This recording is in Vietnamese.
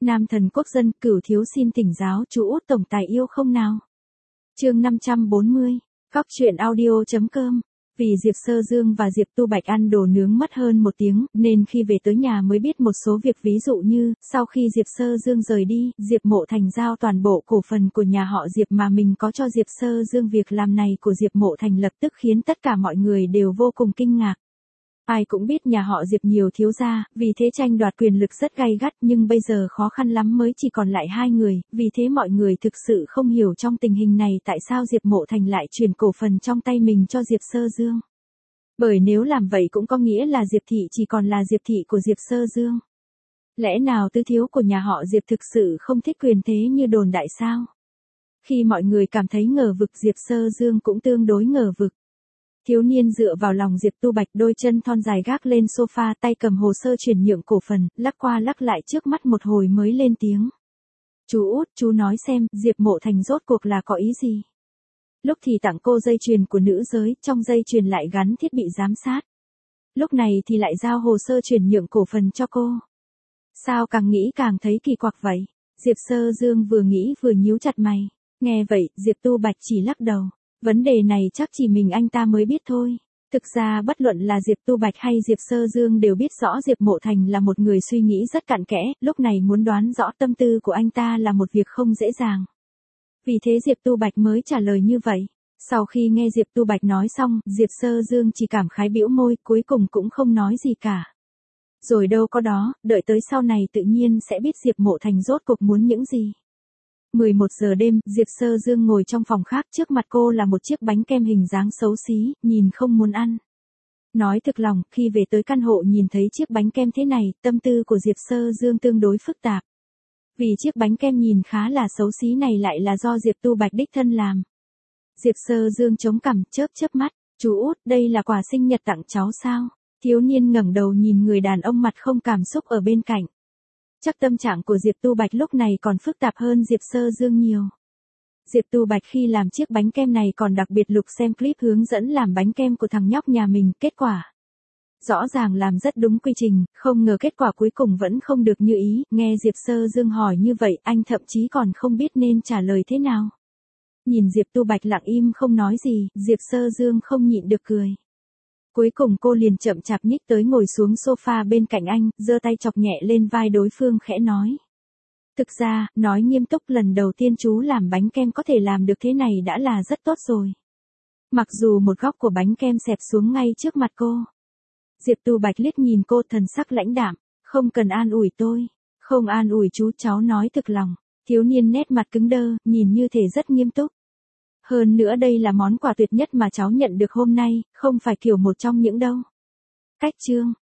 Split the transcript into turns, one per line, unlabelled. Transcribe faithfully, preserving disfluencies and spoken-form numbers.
Nam thần quốc dân, Cửu thiếu xin thỉnh giáo chú út tổng tài yêu không nào. Chương năm trăm bốn mươi, Góc truyện audio.com. Vì Diệp Sơ Dương và Diệp Tu Bạch ăn đồ nướng mất hơn một tiếng, nên khi về tới nhà mới biết một số việc, ví dụ như, sau khi Diệp Sơ Dương rời đi, Diệp Mộ Thành giao toàn bộ cổ phần của nhà họ Diệp mà mình có cho Diệp Sơ Dương. Việc làm này của Diệp Mộ Thành lập tức khiến tất cả mọi người đều vô cùng kinh ngạc. Ai cũng biết nhà họ Diệp nhiều thiếu gia, vì thế tranh đoạt quyền lực rất gay gắt, nhưng bây giờ khó khăn lắm mới chỉ còn lại hai người, vì thế mọi người thực sự không hiểu trong tình hình này tại sao Diệp Mộ Thành lại chuyển cổ phần trong tay mình cho Diệp Sơ Dương. Bởi nếu làm vậy cũng có nghĩa là Diệp thị chỉ còn là Diệp thị của Diệp Sơ Dương. Lẽ nào tứ thiếu của nhà họ Diệp thực sự không thích quyền thế như đồn đại sao? Khi mọi người cảm thấy ngờ vực, Diệp Sơ Dương cũng tương đối ngờ vực. Thiếu niên dựa vào lòng Diệp Tu Bạch, đôi chân thon dài gác lên sofa, tay cầm hồ sơ chuyển nhượng cổ phần, lắc qua lắc lại trước mắt một hồi mới lên tiếng. Chú út, chú nói xem, Diệp Mộ Thành rốt cuộc là có ý gì? Lúc thì tặng cô dây chuyền của nữ giới, trong dây chuyền lại gắn thiết bị giám sát. Lúc này thì lại giao hồ sơ chuyển nhượng cổ phần cho cô. Sao càng nghĩ càng thấy kỳ quặc vậy? Diệp Sơ Dương vừa nghĩ vừa nhíu chặt mày. Nghe vậy, Diệp Tu Bạch chỉ lắc đầu. Vấn đề này chắc chỉ mình anh ta mới biết thôi. Thực ra bất luận là Diệp Tu Bạch hay Diệp Sơ Dương đều biết rõ Diệp Mộ Thành là một người suy nghĩ rất cặn kẽ, lúc này muốn đoán rõ tâm tư của anh ta là một việc không dễ dàng. Vì thế Diệp Tu Bạch mới trả lời như vậy. Sau khi nghe Diệp Tu Bạch nói xong, Diệp Sơ Dương chỉ cảm khái bĩu môi, cuối cùng cũng không nói gì cả. Rồi đâu có đó, đợi tới sau này tự nhiên sẽ biết Diệp Mộ Thành rốt cuộc muốn những gì. mười một giờ đêm, Diệp Sơ Dương ngồi trong phòng khác, trước mặt cô là một chiếc bánh kem hình dáng xấu xí, nhìn không muốn ăn. Nói thực lòng, khi về tới căn hộ nhìn thấy chiếc bánh kem thế này, tâm tư của Diệp Sơ Dương tương đối phức tạp. Vì chiếc bánh kem nhìn khá là xấu xí này lại là do Diệp Tu Bạch đích thân làm. Diệp Sơ Dương chống cằm, chớp chớp mắt, chú út, đây là quà sinh nhật tặng cháu sao? Thiếu niên ngẩng đầu nhìn người đàn ông mặt không cảm xúc ở bên cạnh. Chắc tâm trạng của Diệp Tu Bạch lúc này còn phức tạp hơn Diệp Sơ Dương nhiều. Diệp Tu Bạch khi làm chiếc bánh kem này còn đặc biệt lục xem clip hướng dẫn làm bánh kem của thằng nhóc nhà mình, kết quả rõ ràng làm rất đúng quy trình, không ngờ kết quả cuối cùng vẫn không được như ý. Nghe Diệp Sơ Dương hỏi như vậy, anh thậm chí còn không biết nên trả lời thế nào. Nhìn Diệp Tu Bạch lặng im không nói gì, Diệp Sơ Dương không nhịn được cười. Cuối cùng cô liền chậm chạp nhích tới ngồi xuống sofa bên cạnh anh, giơ tay chọc nhẹ lên vai đối phương khẽ nói. Thực ra, nói nghiêm túc, lần đầu tiên chú làm bánh kem có thể làm được thế này đã là rất tốt rồi. Mặc dù một góc của bánh kem xẹp xuống ngay trước mặt cô. Diệp Tu Bạch liếc nhìn cô, thần sắc lãnh đạm, không cần an ủi tôi. Không an ủi chú, cháu nói thực lòng. Thiếu niên nét mặt cứng đơ, nhìn như thể rất nghiêm túc. Hơn nữa đây là món quà tuyệt nhất mà cháu nhận được hôm nay, không phải kiểu một trong những đâu. Cách chương.